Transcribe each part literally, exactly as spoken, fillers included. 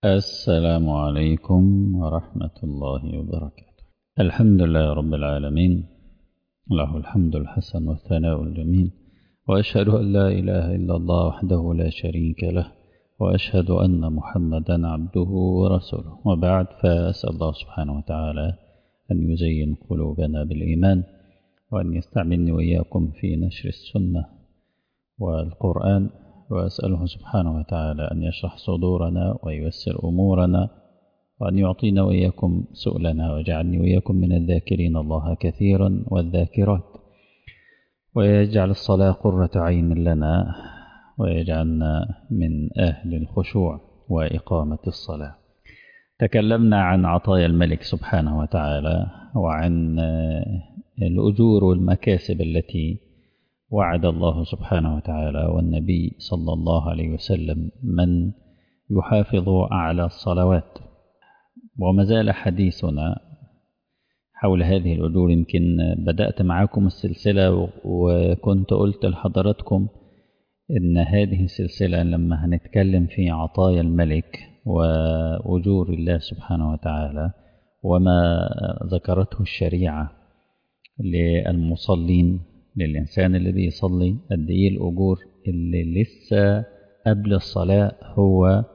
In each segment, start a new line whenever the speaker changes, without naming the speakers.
السلام عليكم ورحمة الله وبركاته. الحمد لله رب العالمين، له الحمد الحسن والثناء الجميل، وأشهد أن لا إله إلا الله وحده لا شريك له، وأشهد أن محمدا عبده ورسوله. وبعد، فأسأل الله سبحانه وتعالى أن يزين قلوبنا بالإيمان، وأن يستعملني وإياكم في نشر السنة والقرآن، وأسأله سبحانه وتعالى أن يشرح صدورنا وييسر أمورنا، وأن يعطينا وإياكم سؤلنا، ويجعلني وإياكم من الذاكرين الله كثيرا والذاكرات، ويجعل الصلاة قرة عين لنا، ويجعلنا من أهل الخشوع وإقامة الصلاة. تكلمنا عن عطايا الملك سبحانه وتعالى، وعن الأجور والمكاسب التي وعد الله سبحانه وتعالى والنبي صلى الله عليه وسلم من يحافظ على الصلوات. وما زال حديثنا حول هذه الأجور. يمكن بدأت معكم السلسلة وكنت قلت لحضراتكم إن هذه السلسلة لما هنتكلم في عطايا الملك وأجور الله سبحانه وتعالى وما ذكرته الشريعة للمصلين، للإنسان اللي بيصلي، قد إيه الأجور اللي لسه قبل الصلاة هو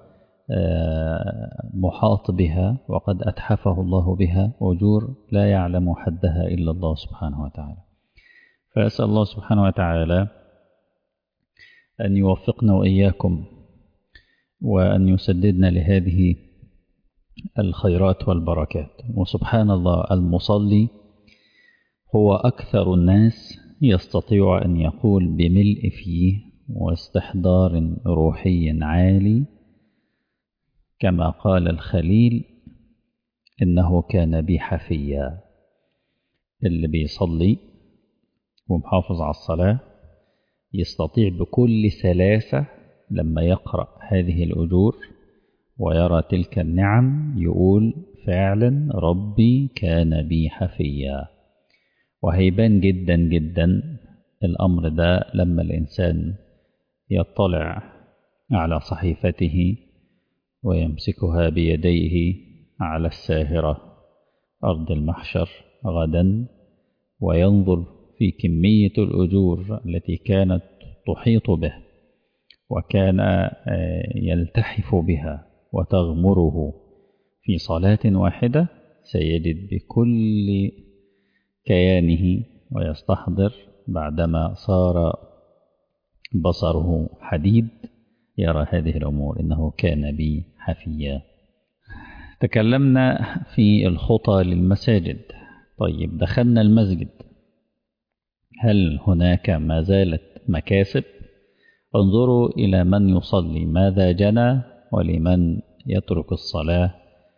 محاط بها وقد أتحفه الله بها، أجور لا يعلم حدها إلا الله سبحانه وتعالى. فأسأل الله سبحانه وتعالى أن يوفقنا وإياكم، وأن يسددنا لهذه الخيرات والبركات. وسبحان الله، المصلي هو أكثر الناس يستطيع أن يقول بملء فيه واستحضار روحي عالي كما قال الخليل: إنه كان بي حفيا. اللي بيصلي ومحافظ على الصلاة يستطيع بكل سلاسة لما يقرأ هذه الأجور ويرى تلك النعم يقول: فعلا ربي كان بي حفيا. وهيبان جدا جدا الأمر ده لما الإنسان يطلع على صحيفته ويمسكها بيديه على الساهرة أرض المحشر غدا، وينظر في كمية الأجور التي كانت تحيط به وكان يلتحف بها وتغمره في صلاة واحدة، سيجد بكل كيانه ويستحضر بعدما صار بصره حديد يرى هذه الأمور: إنه كان بي حفيا. تكلمنا في الخطى للمساجد. طيب، دخلنا المسجد، هل هناك ما زالت مكاسب؟ انظروا إلى من يصلي ماذا جنى، ولمن يترك الصلاة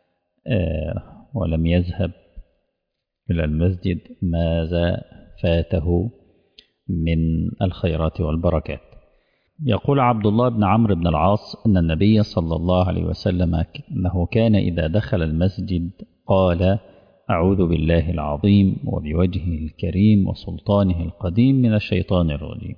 ولم يذهب إلى المسجد ماذا فاته من الخيرات والبركات. يقول عبد الله بن عمرو بن العاص أن النبي صلى الله عليه وسلم أنه كان إذا دخل المسجد قال: أعوذ بالله العظيم وبوجهه الكريم وسلطانه القديم من الشيطان الرجيم.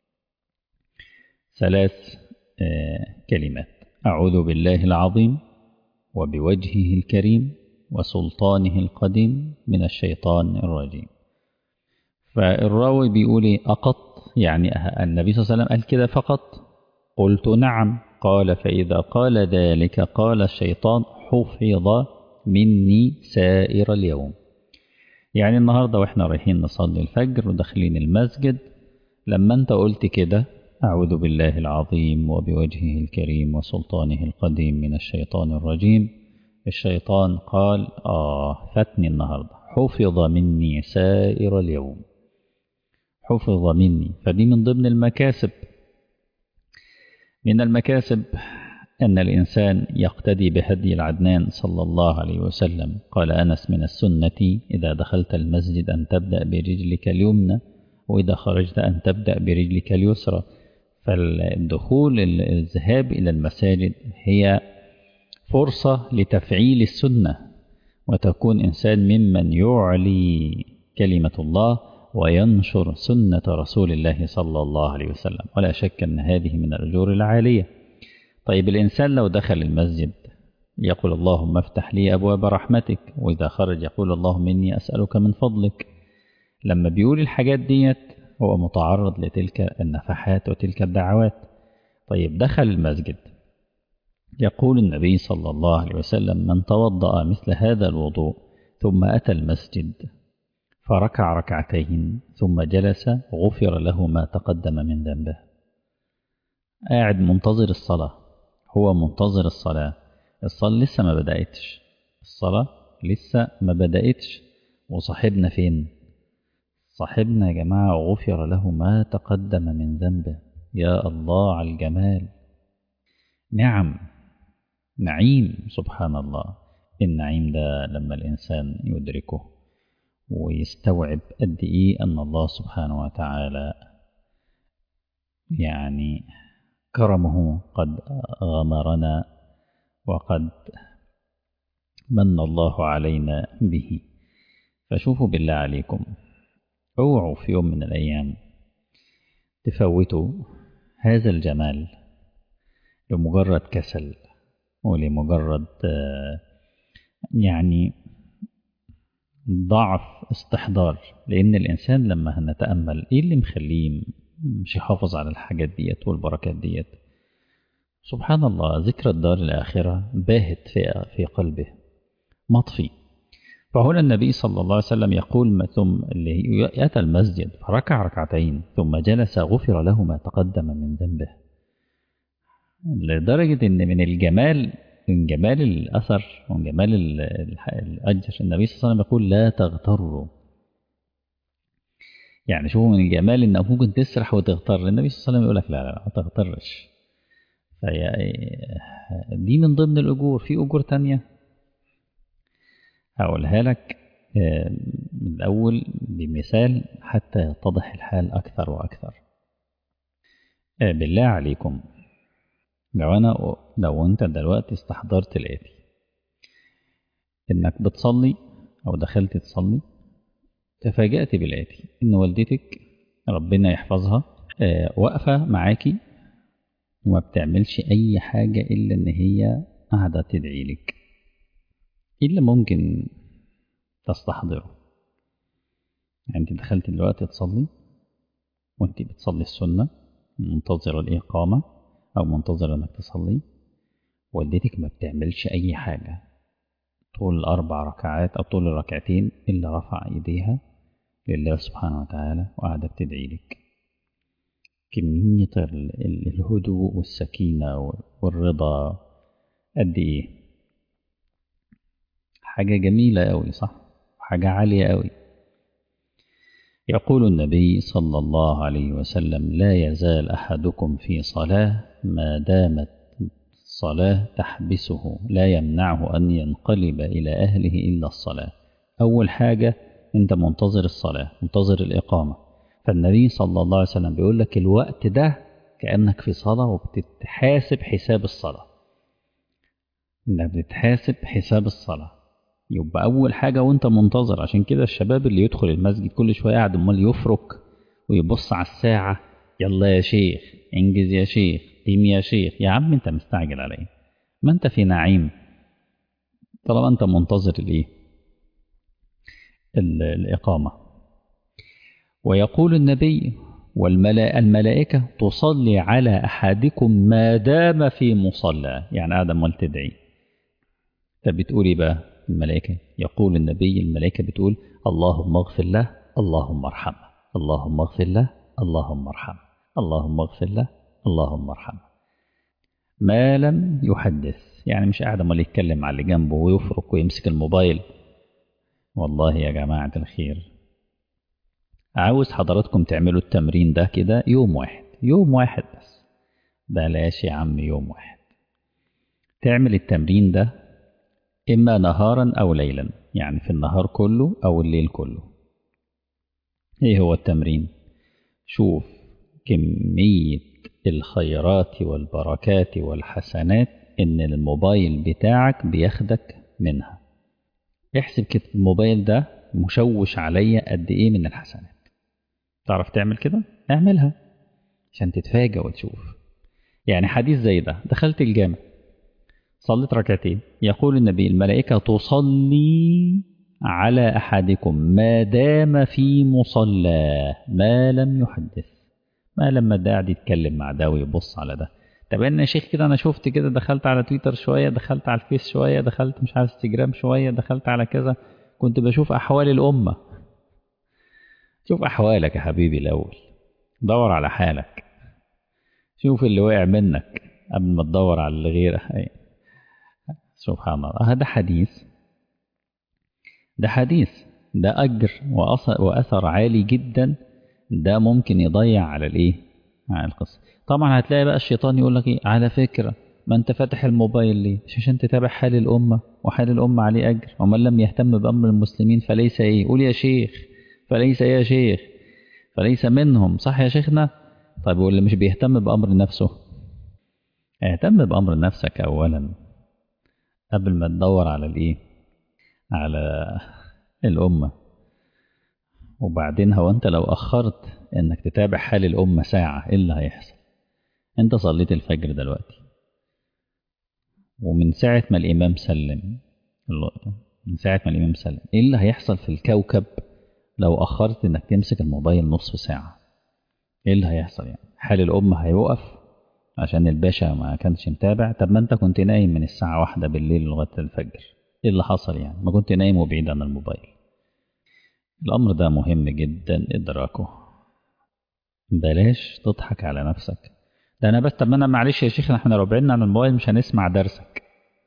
ثلاث كلمات: أعوذ بالله العظيم وبوجهه الكريم وسلطانه القديم من الشيطان الرجيم. فالراوي بيقول: أقط؟ يعني النبي صلى الله عليه وسلم قال كده فقط؟ قلت: نعم. قال: فإذا قال ذلك قال الشيطان: حفظ مني سائر اليوم. يعني النهاردة وإحنا رايحين نصلي الفجر وداخلين المسجد، لما أنت قلت كده: أعوذ بالله العظيم وبوجهه الكريم وسلطانه القديم من الشيطان الرجيم، الشيطان قال: آه فاتني النهاردة، حفظ مني سائر اليوم، حفظ مني. فدي من ضمن المكاسب. من المكاسب أن الإنسان يقتدي بهدي العدنان صلى الله عليه وسلم. قال أنس: من السنة إذا دخلت المسجد أن تبدأ برجلك اليمنى، وإذا خرجت أن تبدأ برجلك اليسرى. فالدخول الذهاب إلى المساجد هي فرصة لتفعيل السنة، وتكون إنسان ممن يعلي كلمة الله وينشر سنة رسول الله صلى الله عليه وسلم، ولا شك أن هذه من الأجور العالية. طيب، الإنسان لو دخل المسجد يقول اللهم افتح لي أبواب رحمتك، وإذا خرج يقول اللهم إني أسألك من فضلك. لما بيقول الحاجات ديت هو متعرض لتلك النفحات وتلك الدعوات. طيب دخل المسجد، يقول النبي صلى الله عليه وسلم من توضأ مثل هذا الوضوء ثم أتى المسجد فركع ركعتين ثم جلس غفر له ما تقدم من ذنبه. قاعد منتظر الصلاة، هو منتظر الصلاة، الصلاة لسه ما بدأتش، الصلاة لسه ما بدأتش، وصاحبنا فين؟ صاحبنا يا جماعة غفر له ما تقدم من ذنبه. يا الله على الجمال، نعم، نعيم، سبحان الله. النعيم ده لما الإنسان يدركه ويستوعب قد إيه أن الله سبحانه وتعالى يعني كرمه قد غمرنا وقد من الله علينا به. فشوفوا بالله عليكم، اوعوا في يوم من الأيام تفوتوا هذا الجمال لمجرد كسل ولمجرد يعني ضعف استحضار. لأن الإنسان لما هنتأمل إيه اللي مخليه مش يحافظ على الحاجات ديت والبركات ديت، سبحان الله ذكر الدار الآخرة باهت في في قلبه مطفي. فهنا النبي صلى الله عليه وسلم يقول ثم اللي أتى المسجد فركع ركعتين ثم جلس غفر له ما تقدم من ذنبه. لدرجة إن من الجمال، من جمال الأثر ومن جمال الأجر، النبي صلى الله عليه وسلم يقول لا تغتروا. يعني شوفوا من الجمال إنك ممكن تسرح وتغتر، النبي صلى الله عليه وسلم يقول لك لا لا ما تغترش. دي من ضمن الأجور. في أجور تانية هقولها لك من الأول بمثال حتى يتضح الحال أكثر وأكثر. بالله عليكم، لو أنا لو أنت دلوقتي استحضرت الآتي، إنك بتصلي أو دخلت تصلي تفاجأت بالآتي، إن والدتك ربنا يحفظها واقفة معاكي وما بتعملش أي حاجة إلا إن هي قاعدة تدعي لك. إيه اللي ممكن تستحضره؟ يعني أنت دخلت دلوقتي تصلي وأنت بتصلي السنة منتظرة الإقامة أو منتظرة إنك تصلي، والدتك ما بتعملش أي حاجة طول الأربع ركعات أو طول الركعتين إلا رفع إيديها لله سبحانه وتعالى وقاعدة بتدعي لك. كمية الهدوء والسكينة والرضا قد إيه؟ حاجة جميلة أوي، صح؟ حاجة عالية أوي. يقول النبي صلى الله عليه وسلم لا يزال أحدكم في صلاة ما دامت الصلاة تحبسه لا يمنعه أن ينقلب إلى أهله إلا الصلاة. أول حاجة أنت منتظر الصلاة، منتظر الإقامة، فالنبي صلى الله عليه وسلم بيقول لك الوقت ده كأنك في صلاة وبتتحاسب حساب الصلاة، إنك بتتحاسب حساب الصلاة. يبقى أول حاجة وأنت منتظر. عشان كده الشباب اللي يدخل المسجد كل شوية قاعد أمال يفرك ويبص على الساعة، يلا يا شيخ انجز يا شيخ قيم يا شيخ. يا عم أنت مستعجل عليه؟ ما أنت في نعيم طالما أنت منتظر الإيه؟ الإقامة. ويقول النبي والملائكة تصلي على أحدكم ما دام في مصلى، يعني قاعد أمال تدعي. طب بتقولي بقى الملائكة؟ يقول النبي الملائكة بتقول اللهم اغفر له اللهم ارحمه، اللهم اغفر له اللهم ارحمه، اللهم اغفر له اللهم ارحمه، ما لم يحدث. يعني مش قاعد امال يتكلم على اللي جنبه ويفرك ويمسك الموبايل. والله يا جماعة الخير، عاوز حضراتكم تعملوا التمرين ده كده يوم واحد، يوم واحد بس، بلاش يا عم يوم واحد. تعمل التمرين ده إما نهارا أو ليلا، يعني في النهار كله أو الليل كله. إيه هو التمرين؟ شوف كمية الخيرات والبركات والحسنات إن الموبايل بتاعك بياخدك منها. احسب كده الموبايل ده مشوش عليا قد إيه من الحسنات. تعرف تعمل كده؟ اعملها عشان تتفاجأ وتشوف. يعني حديث زي ده، دخلت الجامع صليت ركعتين، يقول النبي الملائكة تصلي على أحدكم ما دام في مصلاه ما لم يحدث، ما لما ده قاعد يتكلم مع ده ويبص على ده. طب انا يا شيخ كده انا شفت كده، دخلت على تويتر شوية، دخلت على الفيس شوية، دخلت مش عارف انستجرام شوية، دخلت على كذا، كنت بشوف أحوال الأمة. شوف أحوالك يا حبيبي الأول، دور على حالك، شوف اللي وقع منك قبل ما تدور على اللي غيره. سبحان الله. هذا حديث، ده حديث، ده أجر وأثر عالي جدا، ده ممكن يضيع على الإيه، على القصة. طبعا هتلاقي بقى الشيطان يقول لك إيه، على فكرة ما أنت فاتح الموبايل ليه؟ مش عشان تتابع حال الأمة، وحال الأمة عليه أجر، ومن لم يهتم بأمر المسلمين فليس إيه، قول يا شيخ، فليس يا شيخ، فليس منهم، صح يا شيخنا؟ طيب واللي مش بيهتم بأمر نفسه، اهتم بأمر نفسك أولا قبل ما تدور على الإيه، على الأمة. وبعدين هو أنت لو أخرت إنك تتابع حال الأمة ساعة إيه اللي هيحصل؟ أنت صليت الفجر دلوقتي، ومن ساعة ما الإمام سلم، من ساعة ما الإمام سلم إيه اللي هيحصل في الكوكب لو أخرت إنك تمسك الموبايل نصف ساعة؟ إيه اللي هيحصل يعني؟ حال الأمة هيوقف عشان الباشا ما كانش متابع؟ طب ما أنت كنت نايم من الساعة واحدة بالليل لغاية الفجر، إيه اللي حصل يعني؟ ما كنت نايم وبعيد عن الموبايل. الأمر ده مهم جدا إدراكه. بلاش تضحك على نفسك، ده أنا بس، طب ما أنا معلش يا شيخ احنا لو بعدنا عن الموبايل مش هنسمع درسك.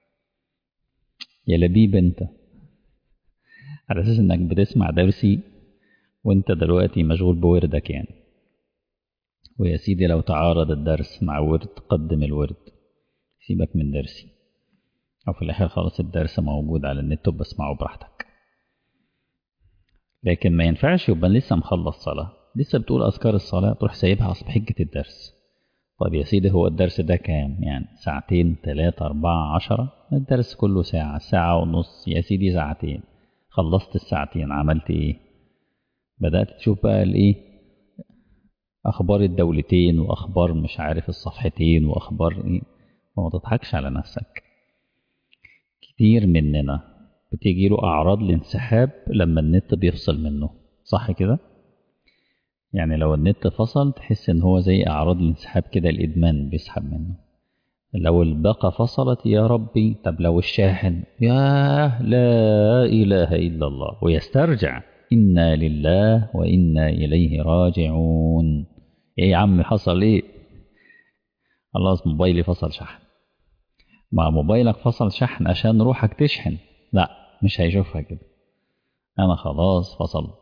يا لبيب أنت، على أساس إنك بتسمع درسي وأنت دلوقتي مشغول بوردك يعني. ويا سيدي لو تعارض الدرس مع ورد قدم الورد، سيبك من درسي، أو في الآخر خلاص الدرس موجود على النت وبسمعه براحتك. لكن ما ينفعش يبقى لسه مخلص صلاة، لسه بتقول أذكار الصلاة تروح سايبها أصل حجة الدرس. طب يا سيدي هو الدرس ده كام يعني؟ ساعتين ثلاثة أربعة عشرة؟ الدرس كله ساعة، ساعة ونص يا سيدي، ساعتين. خلصت الساعتين عملت إيه؟ بدأت تشوف بقى الإيه، أخبار الدولتين وأخبار مش عارف الصفحتين وأخبار إيه. وما تضحكش على نفسك. كتير مننا بتيجي له أعراض الانسحاب لما النت بيفصل منه، صح كده؟ يعني لو النت فصل تحس ان هو زي اعراض الانسحاب كده، الادمان بيسحب منه. لو الباقة فصلت يا ربي، طب لو الشاحن، يا لا اله الا الله، ويسترجع انا لله وانا اليه راجعون. ايه يا عم حصل ايه؟ خلاص موبايلي فصل شحن. ما موبايلك فصل شحن عشان روحك تشحن؟ لا مش هيشوفها كده، انا خلاص فصلت.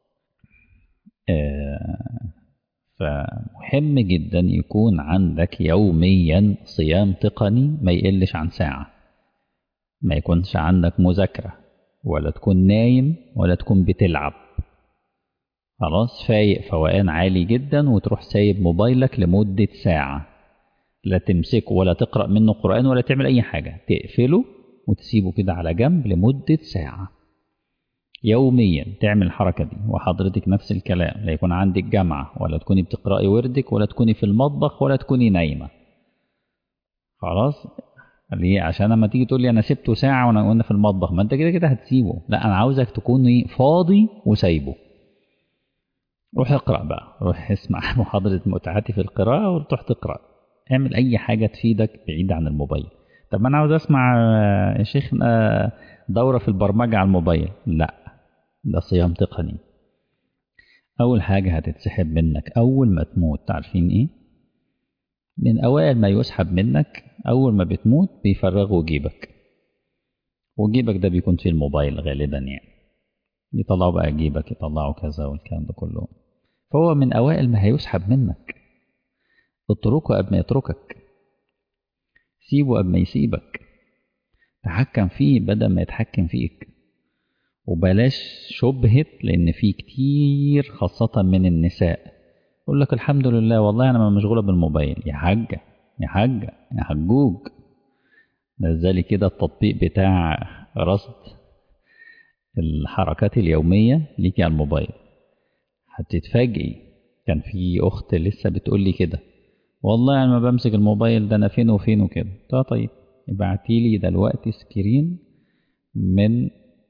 آه فمهم جدا يكون عندك يوميا صيام تقني ما يقلش عن ساعة، ما يكونش عندك مذاكرة ولا تكون نايم ولا تكون بتلعب. خلاص فايق فوقان عالي جدا وتروح سايب موبايلك لمدة ساعة، لا تمسكه ولا تقرأ منه قرآن ولا تعمل أي حاجة، تقفله وتسيبه كده على جنب لمدة ساعة يوميا. تعمل الحركة دي. وحضرتك نفس الكلام، لا يكون عندك جامعة ولا تكوني بتقرأي وردك ولا تكوني في المطبخ ولا تكوني نايمة. خلاص ليه؟ عشان لما تيجي تقول لي انا سبته ساعة وانا وانا في المطبخ، ما انت كده كده هتسيبه. لا انا عاوزك تكوني فاضي وسايبه. روح اقرأ بقى، روح اسمع محاضرة متعتي في القراءة وتروح تقرأ. اعمل اي حاجة تفيدك بعيد عن الموبايل. طب ما انا عاوز اسمع يا شيخ دورة في البرمجة على الموبايل، لا ده صيام تقني. أول حاجة هتتسحب منك أول ما تموت، عارفين إيه؟ من أوائل ما يسحب منك أول ما بتموت بيفرغوا جيبك، وجيبك ده بيكون فيه الموبايل غالبا يعني، يطلعوا بقى جيبك، يطلعوا كذا والكلام ده كله. فهو من أوائل ما هيسحب منك. اتركه قبل ما يتركك، سيبه قبل ما يسيبك، تحكم فيه بدل ما يتحكم فيك. وبلاش شبهة، لأن في كتير خاصة من النساء يقول لك الحمد لله والله أنا ما مشغولة بالموبايل. يا حاجة يا حاجة يا حجوج، نزلي كده التطبيق بتاع رصد الحركات اليومية ليكي على الموبايل هتتفاجئي. كان في أخت لسه بتقول لي كده، والله أنا ما بمسك الموبايل ده أنا فين وفين وكده. طيب ابعتيلي دلوقتي سكرين من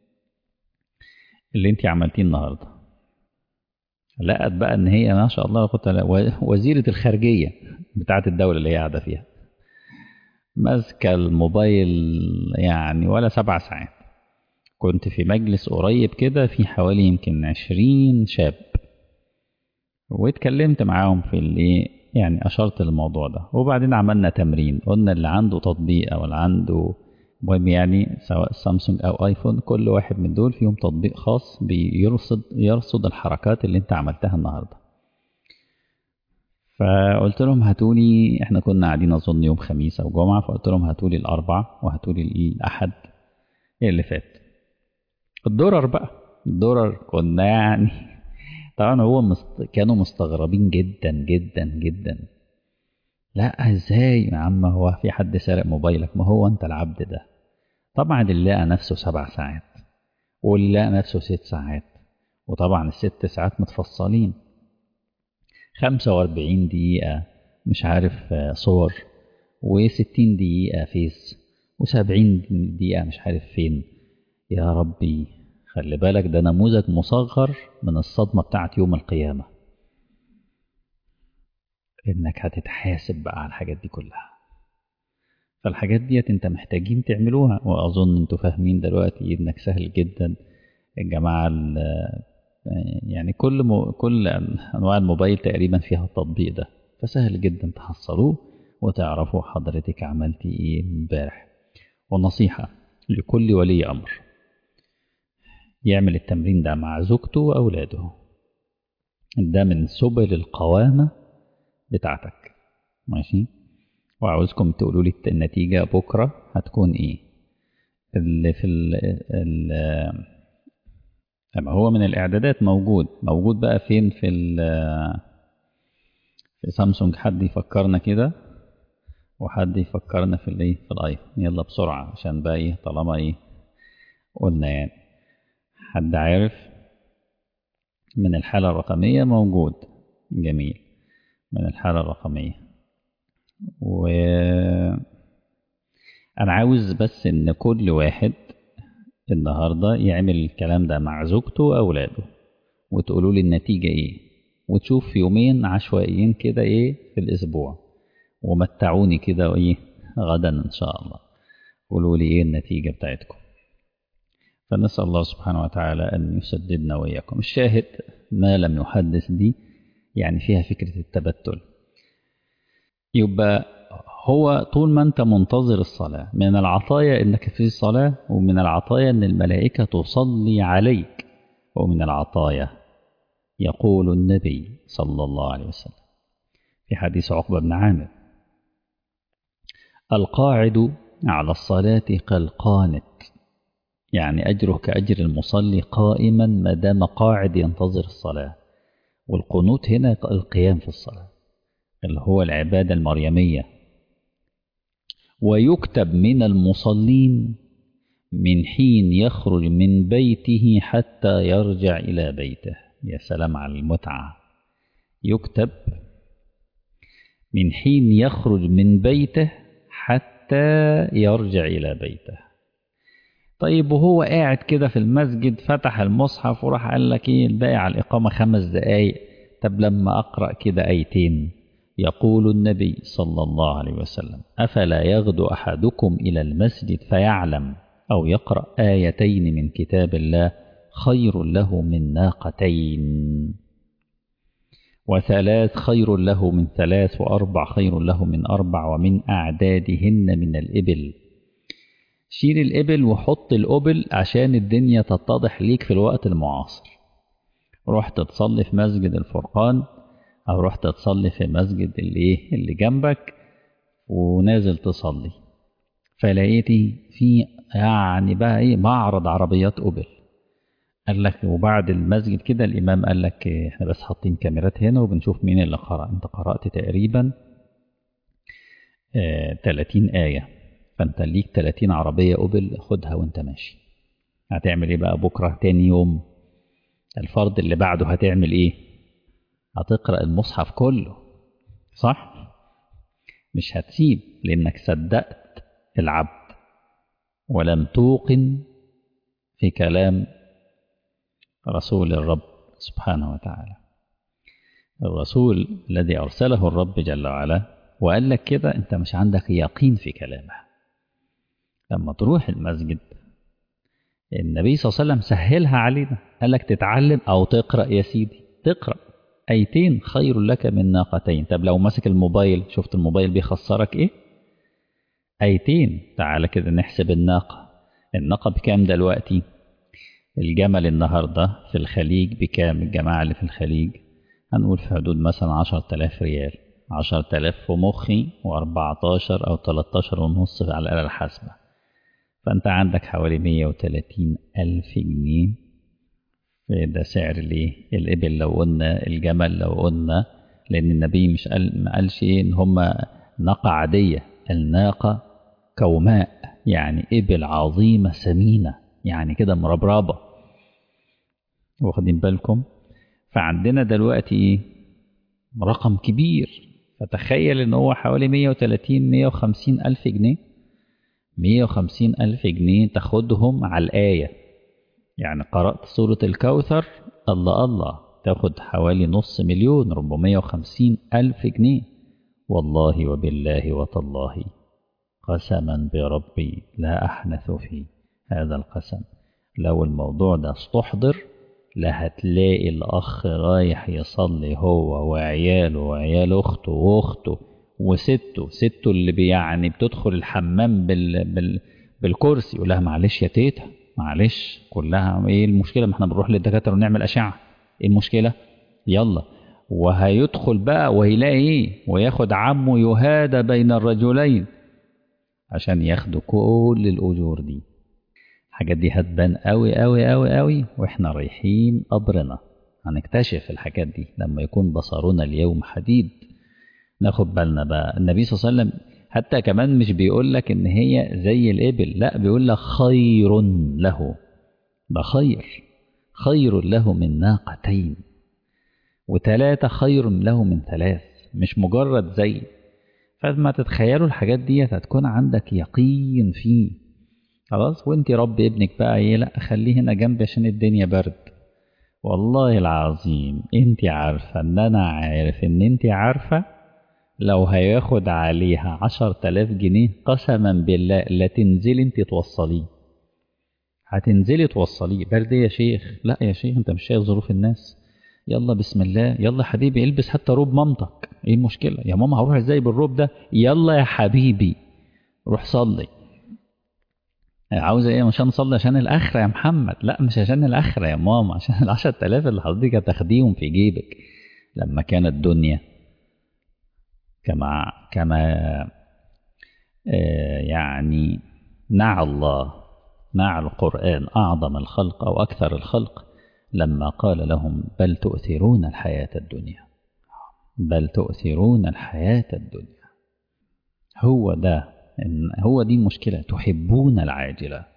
اللي انت عملتيه النهارده. لقت بقى ان هي ما شاء الله كنت وزيرة الخارجية بتاعت الدولة اللي هي قاعدة فيها، ماسكة الموبايل يعني ولا سبع ساعات. كنت في مجلس قريب كده في حوالي يمكن عشرين شاب، واتكلمت معاهم في الايه يعني اشرت الموضوع ده، وبعدين عملنا تمرين. قلنا اللي عنده تطبيق او اللي عنده مهم يعني سواء سامسونج او ايفون، كل واحد من دول فيهم تطبيق خاص بيرصد يرصد الحركات اللي انت عملتها النهارده. فقلت لهم هاتولي، احنا كنا قاعدين اظن يوم خميس او جمعه، فقلت لهم هاتولي الاربع وهاتولي الاحد اللي فات. الدولار بقى، الدولار كنا يعني طبعا هو مست... كانوا مستغربين جدا جدا جدا. لا ازاي يا عم، هو في حد سارق موبايلك؟ ما هو انت العبد ده. طبعا اللي لقى نفسه سبع ساعات واللي لقى نفسه ست ساعات، وطبعا الست ساعات متفصلين خمسة واربعين دقيقة مش عارف صور، وستين دقيقة فيس، وسبعين دقيقة مش عارف فين. يا ربي خلي بالك ده نموذج مصغر من الصدمة بتاعت يوم القيامة، انك هتتحاسب بقى على الحاجات دي كلها. فالحاجات ديت انت محتاجين تعملوها، واظن انتوا فاهمين دلوقتي انك سهل جدا الجماعة يعني كل م... كل انواع الموبايل تقريبا فيها التطبيق ده، فسهل جدا تحصلوه وتعرفوا حضرتك عملتي ايه امبارح. ونصيحة لكل ولي امر يعمل التمرين ده مع زوجته واولاده، ده من سبل القوامة بتاعتك. ماشي، وعاوزكم تقولوا لي النتيجة بكرة هتكون ايه. اللي في ال ال لما هو من الاعدادات موجود موجود بقى فين في ال في سامسونج؟ حد يفكرنا كده، وحد يفكرنا في الايه في الايفون. يلا بسرعة عشان بقى ايه طالما ايه قلنا يعني. حد عارف؟ من الحالة الرقمية موجود، جميل، من الحالة الرقمية. و انا عاوز بس ان كل واحد النهاردة يعمل الكلام ده مع زوجته واولاده، وتقولوا لي النتيجة ايه، وتشوف في يومين عشوائيين كده ايه في الاسبوع، ومتعوني كده وايه غدا ان شاء الله قولوا لي ايه النتيجة بتاعتكم. فنسأل الله سبحانه وتعالى أن يسددنا وإياكم. الشاهد ما لم يحدث دي يعني فيها فكرة التبتل. يبقى هو طول ما أنت منتظر الصلاة، من العطايا أنك في الصلاة، ومن العطايا أن الملائكة تصلي عليك، ومن العطايا يقول النبي صلى الله عليه وسلم في حديث عقبة بن عامر: القاعد على الصلاة كالقانت، يعني أجره كأجر المصلي قائما ما دام قاعد ينتظر الصلاة. والقنوت هنا القيام في الصلاة اللي هو العبادة المريمية. ويكتب من المصلين من حين يخرج من بيته حتى يرجع إلى بيته. يا سلام على المتعة، يكتب من حين يخرج من بيته حتى يرجع إلى بيته. طيب وهو قاعد كده في المسجد فتح المصحف وراح قال لك ايه الباقي على الإقامة خمس دقايق، طب لما أقرأ كده آيتين. يقول النبي صلى الله عليه وسلم: أفلا يغدو أحدكم إلى المسجد فيعلم أو يقرأ آيتين من كتاب الله خير له من ناقتين، وثلاث خير له من ثلاث، وأربع خير له من أربع، ومن أعدادهن من الإبل. شيل الإبل وحط الأبل عشان الدنيا تتضح ليك في الوقت المعاصر. رحت تصلي في مسجد الفرقان أو رحت تصلي في مسجد اللي, اللي جنبك ونازل تصلي، فلقيتي في يعني بقى إيه معرض عربيات أبل. قال لك وبعد المسجد كده الإمام قال لك إحنا بس حاطين كاميرات هنا وبنشوف مين اللي قرأ. أنت قرأت تقريبا آه ثلاثين آية، فأنت ليك ثلاثين عربية أبل خدها وأنت ماشي. هتعمل إيه بقى بكرة تاني يوم الفرض اللي بعده؟ هتعمل إيه؟ هتقرأ المصحف كله، صح؟ مش هتسيب لأنك صدقت العبد ولم توقن في كلام رسول الرب سبحانه وتعالى، الرسول الذي أرسله الرب جل وعلا وقال لك كده أنت مش عندك يقين في كلامه. لما تروح المسجد النبي صلى الله عليه وسلم سهلها علينا، قال لك تتعلم أو تقرأ يا سيدي، تقرأ أيتين خير لك من ناقتين. طب لو مسك الموبايل، شفت الموبايل بيخسرك إيه؟ أيتين. تعالى كده نحسب الناقة، الناقة بكام دلوقتي؟ الجمل النهاردة في الخليج بكام؟ الجماعة اللي في الخليج هنقول في حدود مثلا عشر تلاف ريال، عشر تلاف في مخي واربعتاشر أو تلاتاشر ونص على الآلة الحاسبة، فأنت عندك حوالي مية وتلاتين ألف جنيه. ده سعر ليه الإبل لو قلنا، الجمل لو قلنا، لأن النبي مش قال ما قالش إيه إن هما ناقة عادية، الناقة كوماء يعني إبل عظيمة سمينة يعني كده مربربة، واخدين بالكم؟ فعندنا دلوقتي إيه؟ رقم كبير، فتخيل إن هو حوالي مية وتلاتين مية وخمسين ألف جنيه، مية وخمسين ألف جنيه تاخدهم على الآية. يعني قرأت سورة الكوثر، الله الله، تاخد حوالي نص مليون، ربعمية وخمسين ألف جنيه. والله وبالله وتالله قسما بربي لا أحنث في هذا القسم، لو الموضوع ده استحضر لا هتلاقي الأخ رايح يصلي هو وعياله وعيال أخته وأخته وسته، سته اللي بي يعني بتدخل الحمام بال بال بالكرسي، يقول لها معلش يا تيتا معلش، كلها ايه المشكلة؟ ما احنا بنروح للدكاترة ونعمل أشعة، ايه المشكلة؟ يلا. وهيدخل بقى وهيلاقي ايه؟ وياخد عمه يهادى بين الرجلين عشان ياخدوا كل الأجور دي. الحاجات دي هتبان قوي قوي قوي قوي واحنا رايحين قبرنا، هنكتشف الحاجات دي لما يكون بصرنا اليوم حديد. ناخد بالنا بقى. النبي صلى الله عليه وسلم حتى كمان مش بيقول لك ان هي زي الإبل، لا بيقول لك خير له، ده خير، خير له من ناقتين، وثلاثة خير له من ثلاث، مش مجرد زي. فلما تتخيلوا الحاجات دي هتكون عندك يقين فيه خلاص. وانت رب ابنك بقى ايه؟ لا خليه هنا جنبي عشان الدنيا برد. والله العظيم انت عارفة ان انا عارف ان انت عارفة لو هياخد عليها عشر تلاف جنيه قسما بالله لا تنزلي انت توصليه، هتنزلي توصليه. برد يا شيخ؟ لا يا شيخ انت مش شايف ظروف الناس، يلا بسم الله، يلا حبيبي البس حتى روب مامتك، ايه المشكلة يا ماما؟ هروح ازاي بالروب ده؟ يلا يا حبيبي روح صلي. عاوزة ايه؟ مش هنصلي عشان الاخرة يا محمد؟ لا مش عشان الاخرة يا ماما، عشان العشر تلاف اللي حضرتك هتاخديهم في جيبك. لما كانت الدنيا كما كما آه يعني نعى الله، نعى القرآن أعظم الخلق أو أكثر الخلق لما قال لهم بل تؤثرون الحياة الدنيا، بل تؤثرون الحياة الدنيا. هو ده، هو دي المشكلة، تحبون العاجلة.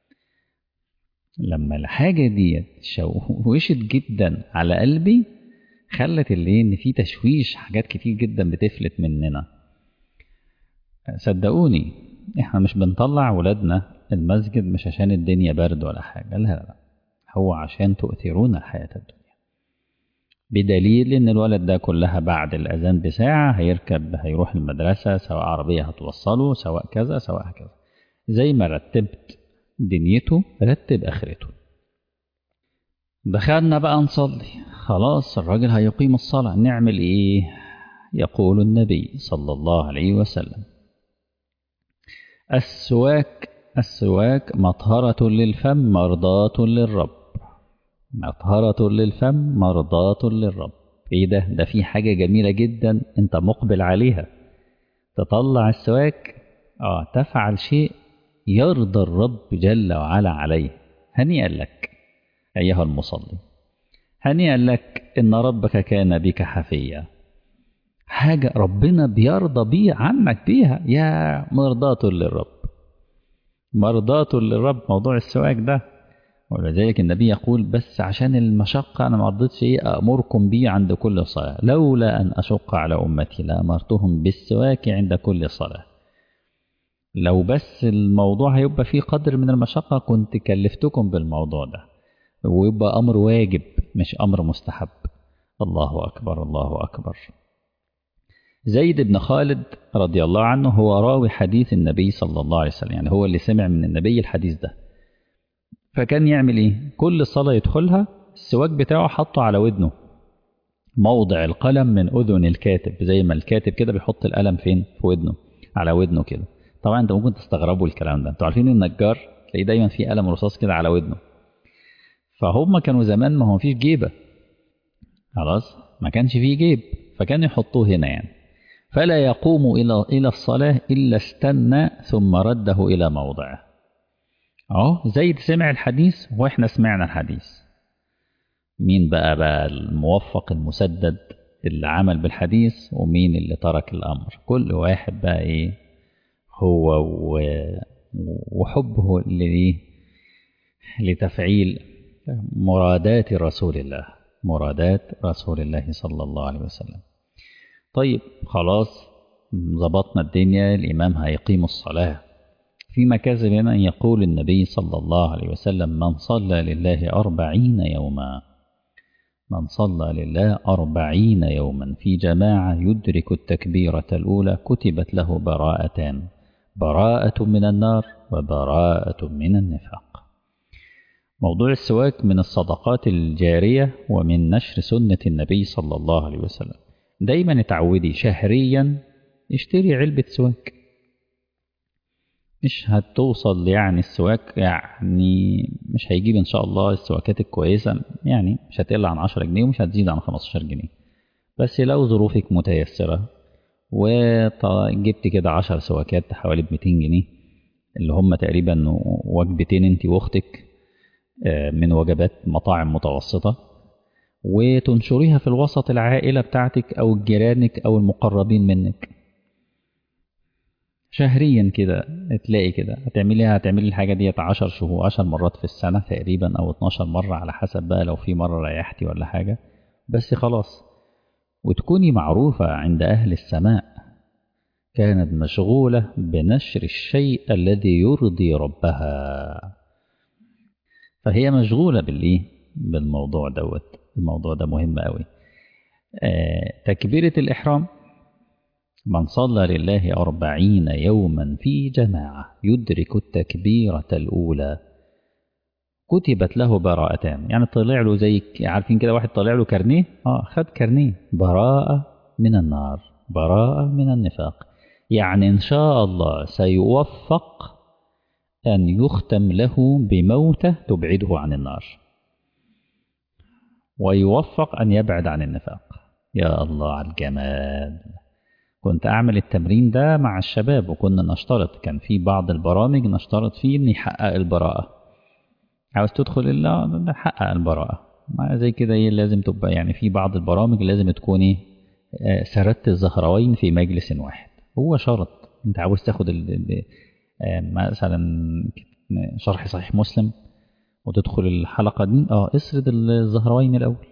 لما الحاجة دي شوشت جدا على قلبي خلت اللي ان في تشويش، حاجات كتير جدا بتفلت مننا. صدقوني احنا مش بنطلع ولادنا المسجد مش عشان الدنيا برد ولا حاجة، لا لا لا، هو عشان تؤثرون الحياة الدنيا. بدليل ان الولد ده كلها بعد الاذان بساعة هيركب هيروح المدرسة، سواء عربية هتوصله، سواء كذا سواء كذا. زي ما رتبت دنيته رتب اخرته. دخلنا بقى نصلي، خلاص الراجل هيقيم الصلاة، نعمل ايه؟ يقول النبي صلى الله عليه وسلم السواك السواك مطهرة للفم مرضاة للرب، مطهرة للفم مرضاة للرب. ايه ده؟ ده في حاجة جميلة جدا انت مقبل عليها، تطلع السواك اه تفعل شيء يرضى الرب جل وعلا عليه. هنيئا لك أيها المصلي، هنيئا لك إن ربك كان بك حفيا، حاجة ربنا بيرضى بيه عنك بيها، يا مرضاة للرب، مرضاة للرب موضوع السواك ده. ولذلك النبي يقول بس عشان المشقة أنا ما رضيتش إيه أمركم بيه عند كل صلاة، لولا أن أشق على أمتي لأمرتهم بالسواك عند كل صلاة. لو بس الموضوع هيبقى فيه قدر من المشقة كنت كلفتكم بالموضوع ده، ويبقى أمر واجب مش أمر مستحب. الله أكبر الله أكبر. زيد بن خالد رضي الله عنه هو راوي حديث النبي صلى الله عليه وسلم، يعني هو اللي سمع من النبي الحديث ده. فكان يعمل إيه؟ كل صلاة يدخلها السواك بتاعه حطه على ودنه، موضع القلم من أذن الكاتب، زي ما الكاتب كده بيحط القلم فين؟ في ودنه، على ودنه كده. طبعا انت ممكن تستغربوا الكلام ده، انتوا عارفين النجار تلاقيه دايما في قلم رصاص كده على ودنه. فهم كانوا زمان ما هو فيش جيبة، خلاص ما كانش فيه جيب، فكان يحطوه هنا يعني. فلا يقوم إلى إلى الصلاة إلا استنى ثم رده إلى موضعه. أهو زيد سمع الحديث وإحنا سمعنا الحديث. مين بقى بقى الموفق المسدد اللي عمل بالحديث، ومين اللي ترك الأمر؟ كل واحد بقى إيه هو وحبه لإيه لتفعيل مرادات رسول الله، مرادات رسول الله صلى الله عليه وسلم. طيب خلاص ظبطنا الدنيا، الإمام هيقيم الصلاة. في مكاسب هنا يقول النبي صلى الله عليه وسلم: من صلى لله أربعين يوما، من صلى لله أربعين يوما في جماعة يدرك التكبيرة الأولى كتبت له براءتان، براءة من النار وبراءة من النفاق. موضوع السواك من الصدقات الجارية ومن نشر سنة النبي صلى الله عليه وسلم. دايما اتعودي شهريا اشتري علبة سواك، مش هتوصل يعني السواك يعني مش هيجيب ان شاء الله السواكات الكويسة يعني مش هتقل عن عشرة جنيه ومش هتزيد عن خمستاشر جنيه. بس لو ظروفك متيسرة وجبت كده عشر سواكات حوالي ب مئتين جنيه، اللي هم تقريبا وجبتين انت واختك من وجبات مطاعم متوسطة، وتنشريها في الوسط العائلة بتاعتك أو جيرانك أو المقربين منك شهريا كده، تلاقي كده هتعمليها هتعملي الحاجة دي عشر شهور عشر مرات في السنة تقريبا أو اتناشر مرة على حسب بقى لو في مرة ريحتي ولا حاجة، بس خلاص. وتكوني معروفة عند أهل السماء كانت مشغولة بنشر الشيء الذي يرضي ربها، فهي مشغولة بالإيه؟ بالموضوع دوت. الموضوع ده مهم قوي. آه تكبيرة الإحرام: من صلى لله أربعين يوما في جماعة يدرك التكبيرة الأولى كتبت له براءتان. يعني طلع له زي عارفين كده واحد طلع له كارنيه، اه خد كارنيه براءة من النار براءة من النفاق. يعني إن شاء الله سيوفق أن يختم له بموتة تبعده عن النار، ويوفق أن يبعد عن النفاق. يا الله على الجمال. كنت أعمل التمرين ده مع الشباب وكنا نشترط، كان في بعض البرامج نشترط فيه أن يحقق البراءة. عاوز تدخل إلا حقق البراءة زي كده، ايه لازم تبقى يعني في بعض البرامج لازم تكوني سردت الزهروين في مجلس واحد، هو شرط. انت عاوز تاخد ال ال مثلا شرح صحيح مسلم وتدخل الحلقة دي، اه اسرد الزهروين الأول.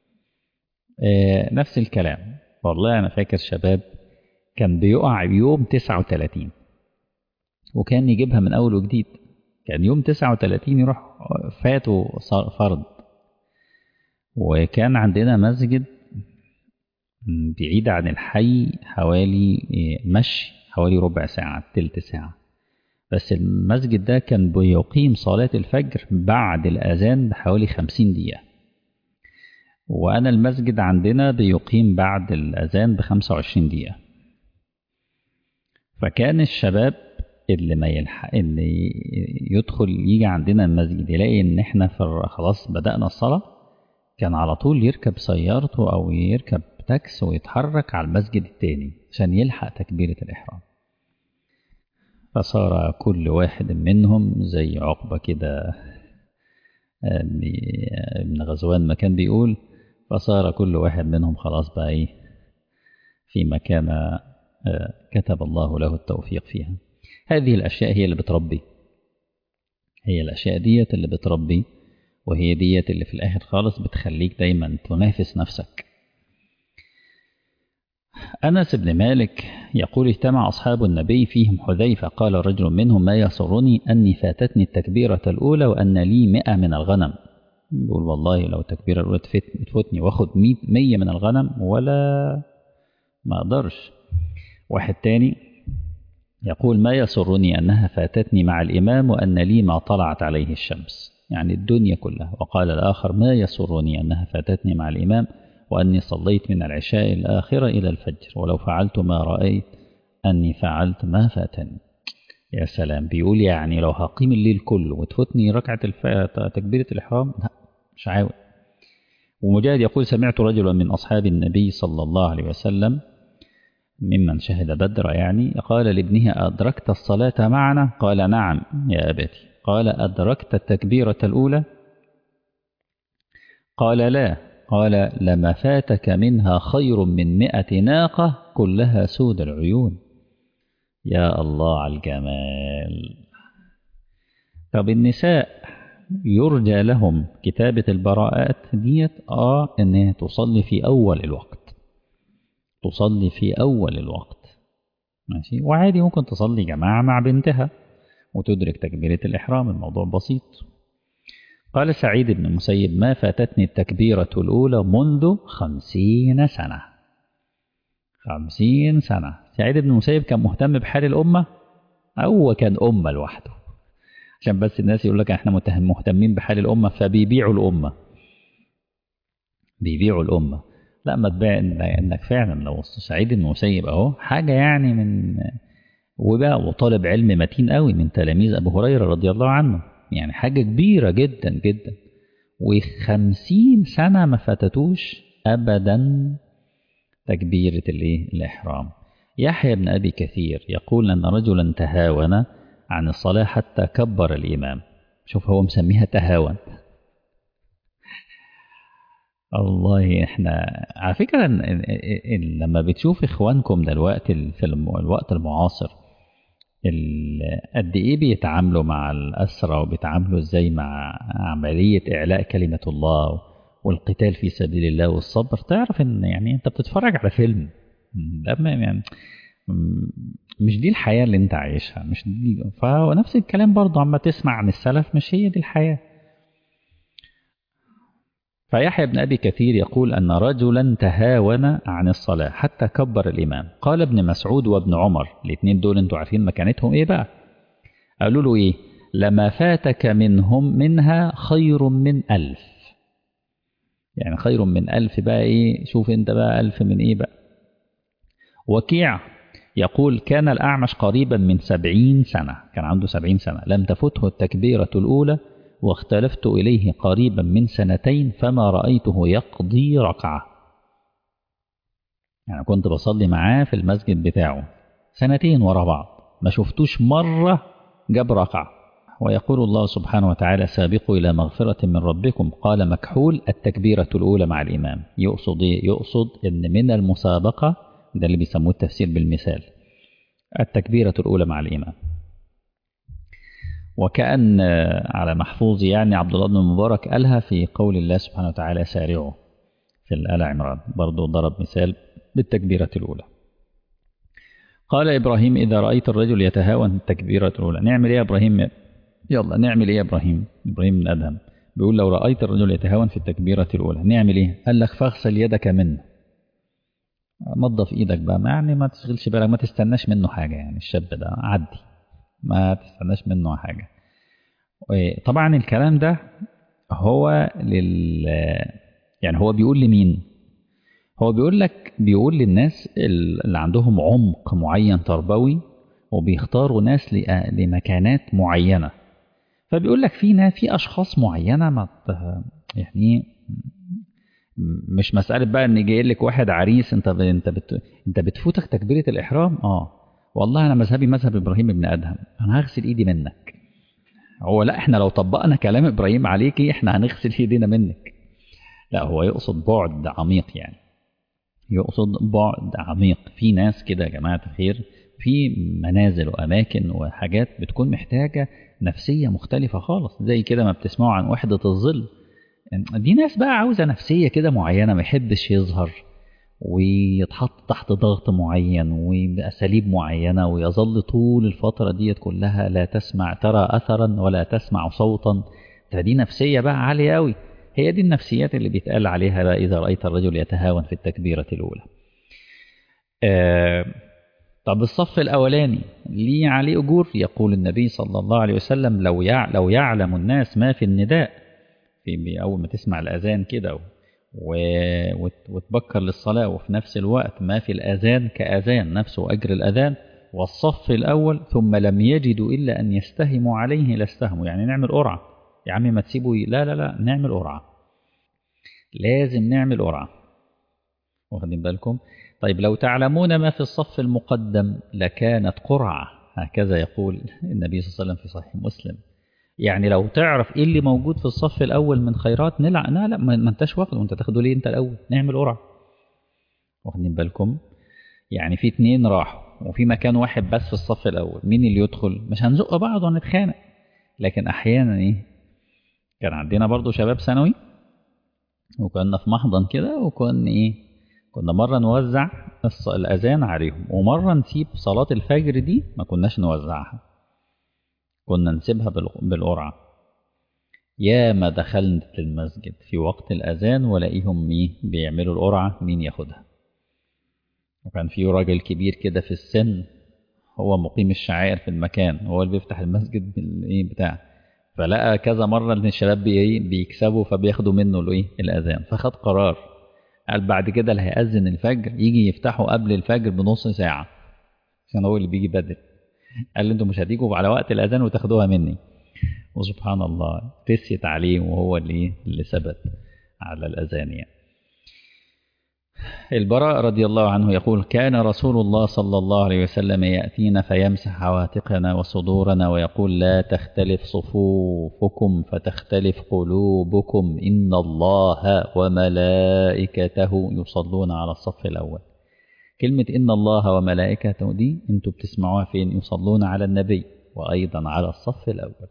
اه نفس الكلام. والله أنا فاكر شباب كان بيقع يوم تسعة وثلاثين وكان يجيبها من أول وجديد، كان يوم تسعة وثلاثين يروح فاتوا فرض. وكان عندنا مسجد بعيد عن الحي حوالي مشي حوالي ربع ساعة تلت ساعة، بس المسجد ده كان بيقيم صلاة الفجر بعد الأذان بحوالي خمسين دقيقة، وأنا المسجد عندنا بيقيم بعد الأذان بخمسة وعشرين دقيقة. فكان الشباب اللي ما يلحق اللي يدخل يجي عندنا المسجد يلاقي ان احنا في خلاص بدأنا الصلاة، كان على طول يركب سيارته او يركب تاكس ويتحرك على المسجد التاني عشان يلحق تكبيرة الإحرام. فصار كل واحد منهم زي عقبة كده، ابن غزوان ما كان بيقول، فصار كل واحد منهم خلاص بقى ايه في مكان كتب الله له التوفيق فيها. هذه الأشياء هي اللي بتربي، هي الأشياء ديت اللي بتربي، وهي ديت اللي في الآخر خالص بتخليك دايما تنافس نفسك. أنس بن مالك يقول اجتمع أصحاب النبي فيهم حذيفة قال رجل منهم ما يسرني أني فاتتني التكبيرة الأولى وأن لي مئة من الغنم. يقول والله لو التكبيرة الأولى تفوتني واخد مية من الغنم ولا ما أقدرش. واحد تاني يقول ما يسرني أنها فاتتني مع الإمام وأن لي ما طلعت عليه الشمس، يعني الدنيا كلها. وقال الآخر ما يسرني أنها فاتتني مع الإمام وأني صليت من العشاء الآخرة إلى الفجر ولو فعلت ما رأيت أني فعلت ما فاتني. يا سلام، بيقول يعني لو هقيم الليل كله وتفوتني ركعة الف... تكبيرة الإحرام لا مش عاوز. ومجاهد يقول سمعت رجلا من أصحاب النبي صلى الله عليه وسلم ممن شهد بدر يعني قال لابنه أدركت الصلاة معنا؟ قال نعم يا أبتي. قال أدركت التكبيرة الأولى؟ قال لا. قال لما فاتك منها خير من مئة ناقة كلها سود العيون. يا الله على الجمال. طب النساء يرجى لهم كتابة البراءات ديت آه إنها تصلي في أول الوقت، تصلي في أول الوقت ماشي، وعادي ممكن تصلي جماعة مع بنتها وتدرك تكبيرة الإحرام، الموضوع بسيط. قال سعيد بن المسيب ما فاتتني التكبيرة الأولى منذ خمسين سنة. خمسين سنة. سعيد بن المسيب كان مهتم بحال الأمة أو كان أمة لوحده؟ عشان بس الناس يقول لك احنا مهتمين بحال الأمة فبيبيعوا الأمة، بيبيعوا الأمة. لا، ما تبيع انك فعلا لو سعيد بن المسيب اهو حاجة يعني من وبقى وطالب علم متين قوي من تلاميذ أبو هريرة رضي الله عنه، يعني حاجة كبيرة جدا جدا، وخمسين سنة ما فاتتوش أبدا تكبيرة الايه الإحرام. يحيى بن أبي كثير يقول أن رجلا تهاون عن الصلاة حتى كبر الإمام. شوف هو مسميها تهاون. الله احنا على فكرة إن إن لما بتشوف إخوانكم دلوقتي في الوقت المعاصر قد إيه بيتعاملوا مع الأسرى وبيتعاملوا إزاي مع عملية إعلاء كلمة الله والقتال في سبيل الله والصبر، تعرف إن يعني أنت بتتفرج على فيلم. يعني مش دي الحياة اللي أنت عايشها، مش دي. فنفس الكلام برضه عما تسمع عن السلف مش هي دي الحياة. فيحيى بن أبي كثير يقول أن رجلا تهاون عن الصلاة حتى كبر الإمام. قال ابن مسعود وابن عمر، الاثنين دول انتوا عارفين مكانتهم إيه بقى، قالوا له إيه؟ لما فاتك منهم منها خير من ألف. يعني خير من ألف بقى إيه؟ شوف انت بقى ألف من إيه بقى. وكيع يقول كان الأعمش قريبا من سبعين سنة، كان عنده سبعين سنة لم تفته التكبيرة الأولى، واختلفت إليه قريبا من سنتين فما رأيته يقضي ركعة. يعني كنت بصلي معاه في المسجد بتاعه سنتين ورا بعض ما شفتوش مرة جاب ركعة. ويقول الله سبحانه وتعالى سابقوا إلى مغفرة من ربكم. قال مكحول التكبيرة الأولى مع الإمام. يقصد إيه؟ يقصد إن من المسابقة، ده اللي بيسموه التفسير بالمثال، التكبيرة الأولى مع الإمام. وكأن على محفوظ يعني عبد الله بن المبارك قالها في قول الله سبحانه وتعالى سارعوا في الآل عمران، برضو ضرب مثال بالتكبيرة الأولى. قال إبراهيم إذا رأيت الرجل يتهاون التكبيرة الأولى نعمل إيه يا إبراهيم؟ يلا نعمل إيه يا إبراهيم؟ إبراهيم بن أدهم بيقول لو رأيت الرجل يتهاون في التكبيرة الأولى نعمل إيه؟ قال لك فاغسل يدك منه، نظف إيدك بقى، يعني ما تشغلش بالك، ما تستناش منه حاجة، يعني الشاب ده عدي ما تستناش منه حاجة. طبعا الكلام ده هو لل يعني هو بيقول لمين؟ هو بيقول لك بيقول للناس اللي عندهم عمق معين تربوي وبيختاروا ناس لمكانات معينة. فبيقول لك في ناس في أشخاص معينة ما يعني مش مسألة بقى ان جاي لك واحد عريس انت ب... انت بت... انت بتفوتك تكبيرة الإحرام. اه والله انا مذهبي مذهب ابراهيم بن ادهم، انا هغسل ايدي منك. هو لا، احنا لو طبقنا كلام ابراهيم عليكي احنا هنغسل ايدينا منك. لا، هو يقصد بعد عميق، يعني يقصد بعد عميق. في ناس كده يا جماعة الخير في منازل وأماكن وحاجات بتكون محتاجة نفسية مختلفة خالص، زي كده ما بتسمعوا عن وحدة الظل. دي ناس بقى عاوزة نفسية كده معينة، ما يحبش يظهر ويتحط تحت ضغط معين وبأساليب معينة، ويظل طول الفترة ديت كلها لا تسمع ترى أثرا ولا تسمع صوتا. فدي نفسية بقى عالية قوي. هي دي النفسيات اللي بيتقال عليها بقى إذا رأيت الرجل يتهاون في التكبيرة الأولى. آه طب الصف الأولاني ليه عليه أجور؟ يقول النبي صلى الله عليه وسلم لو يع لو يعلم الناس ما في النداء، في أول ما تسمع الأذان كده وتبكر للصلاة، وفي نفس الوقت ما في الأذان كأذان نفسه أجر الأذان، والصف الأول ثم لم يجدوا إلا أن يستهموا عليه لاستهموا. يعني نعمل قرعة يا عمي، ما تسيبوا، لا لا لا نعمل قرعة، لازم نعمل قرعة، واخدين بالكم؟ طيب لو تعلمون ما في الصف المقدم لكانت قرعة، هكذا يقول النبي صلى الله عليه وسلم في صحيح مسلم. يعني لو تعرف ايه اللي موجود في الصف الاول من خيرات نلعب، لا لا ما انتش واخده، وانت تاخده ليه انت الاول؟ نعمل قرعه، واخدين بالكم؟ يعني في اتنين راحوا وفي مكان واحد بس في الصف الاول، مين اللي يدخل؟ مش هنزق بعض ونتخانق، لكن احيانا ايه، كان عندنا برضو شباب ثانوي وكنا في محضن كده، وكنا ايه، كنا مره نوزع الاذان عليهم، ومره نسيب صلاه الفجر دي ما كناش نوزعها، كنا نسيبها بالقرعه. يا ما دخلت المسجد في وقت الأذان ولاقيهم مين بيعملوا القرعة مين ياخدها. وكان في راجل كبير كده في السن، هو مقيم الشعائر في المكان، هو اللي بيفتح المسجد بالايه بتاع، فلقى كذا مرة ان الشباب بي بيكسبوا فبياخدوا منه الايه الأذان، فخد قرار قال بعد كده اللي هيأذن الفجر يجي يفتحوا قبل الفجر بنص ساعة عشان هو اللي بيجي بدري. قال لي انتوا مش هتيجوا على وقت الأذان وتاخدوها مني. وسبحان الله رسيت عليه وهو اللي اللي ثبت على الأذان. يعني البراء رضي الله عنه يقول كان رسول الله صلى الله عليه وسلم يأتينا فيمسح عواتقنا وصدورنا ويقول لا تختلف صفوفكم فتختلف قلوبكم إن الله وملائكته يصلون على الصف الأول. كلمة إن الله وملائكته دي انتوا بتسمعوها فين؟ يصلون على النبي وأيضا على الصف الأول،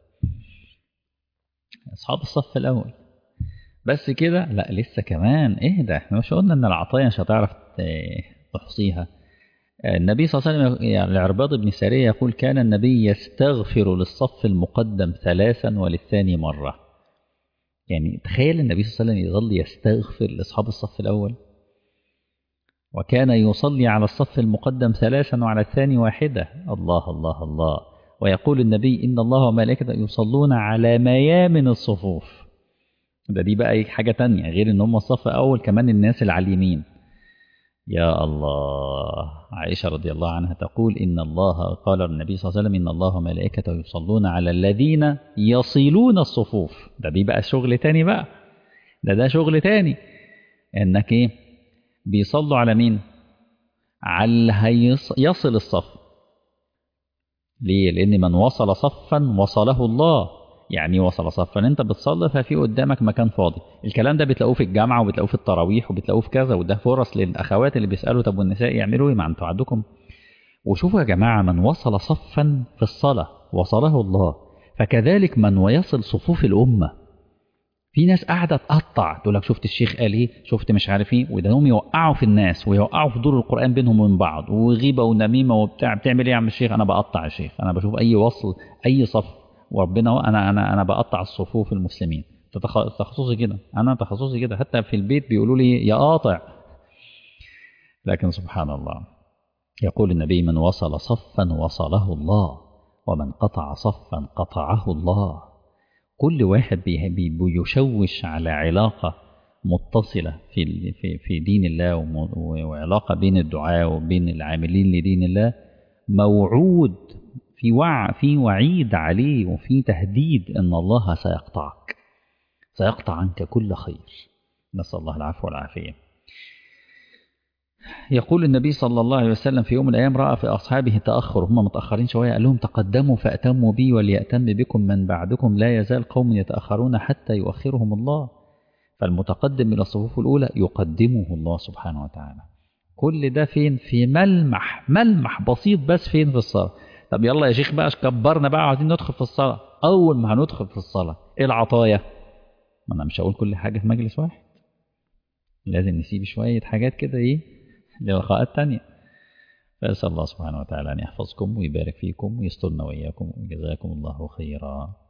أصحاب الصف الأول. بس كده؟ لا لسه كمان. إيه ده؟ احنا مش قلنا إن العطايا مش هتعرف تحصيها. النبي صلى الله عليه وسلم يعني العرباض بن سارية يقول كان النبي يستغفر للصف المقدم ثلاثا وللثاني مرة. يعني تخيل النبي صلى الله عليه وسلم يظل يستغفر لأصحاب الصف الأول، وكان يصلي على الصف المقدم ثلاثا وعلى الثاني واحدة. الله الله الله. ويقول النبي إن الله وملائكته يصلون على ميامن الصفوف. ده دي بقى حاجة تانية غير إن هم الصف أول، كمان الناس اللي على اليمين. يا الله. عائشة رضي الله عنها تقول إن الله قال النبي صلى الله عليه وسلم إن الله وملائكته يصلون على الذين يصلون الصفوف. ده دي بقى شغل تاني بقى، ده ده شغل تاني إنك إيه بيصلوا على مين؟ على اللي يصل الصف. ليه؟ لأن من وصل صفا وصله الله. يعني وصل صفا انت بتصلي ففي قدامك مكان فاضي. الكلام ده بتلاقوه في الجامعة وبتلاقوه في التراويح وبتلاقوه في كذا، وده فرص للأخوات اللي بيسألوا طب والنساء يعملوا ايه؟ ما انتوا عندكم. وشوفوا يا جماعة، من وصل صفا في الصلاة وصله الله، فكذلك من ويصل صفوف الأمة. في ناس قاعدة تقطع تقول لك شفت الشيخ قال ايه، شفت مش عارف ايه، وده هم يوقعوا في الناس ويوقعوا في دور القرآن بينهم وبين بعض، وغيبة ونميمة وبتاع. بتعمل ايه يا عم الشيخ؟ انا بقطع يا شيخ، انا بشوف اي وصل اي صف وربنا انا انا انا بقطع الصفوف المسلمين. تخصصي كده، انا تخصصي كده، حتى في البيت بيقولوا لي يا قاطع. لكن سبحان الله يقول النبي من وصل صفا وصله الله ومن قطع صفا قطعه الله. كل واحد بيشوش على علاقة متصلة في في في دين الله، وعلاقة بين الدعاء وبين العاملين لدين الله، موعود في وع في وعيد عليه وفي تهديد أن الله سيقطعك، سيقطع عنك كل خير. نسأل الله العفو والعافية. يقول النبي صلى الله عليه وسلم في يوم من الأيام رأى في أصحابه تأخر، هم متأخرين شوية، قال لهم تقدموا فأتموا بي وليأتم بكم من بعدكم، لا يزال قوم يتأخرون حتى يؤخرهم الله. فالمتقدم إلى الصفوف الأولى يقدمه الله سبحانه وتعالى. كل ده فين؟ في ملمح ملمح بسيط بس، فين؟ في الصلاة. طب يلا يا شيخ بقى كبرنا بقى عايزين ندخل في الصلاة. أول ما هندخل في الصلاة إيه العطايا؟ ما أنا مش هقول كل حاجة في مجلس واحد، لازم نسيب شوية حاجات كده إيه للقاءات تانية. فأسأل الله سبحانه وتعالى أن يحفظكم ويبارك فيكم ويسترنا وإياكم وجزاكم الله خيرا.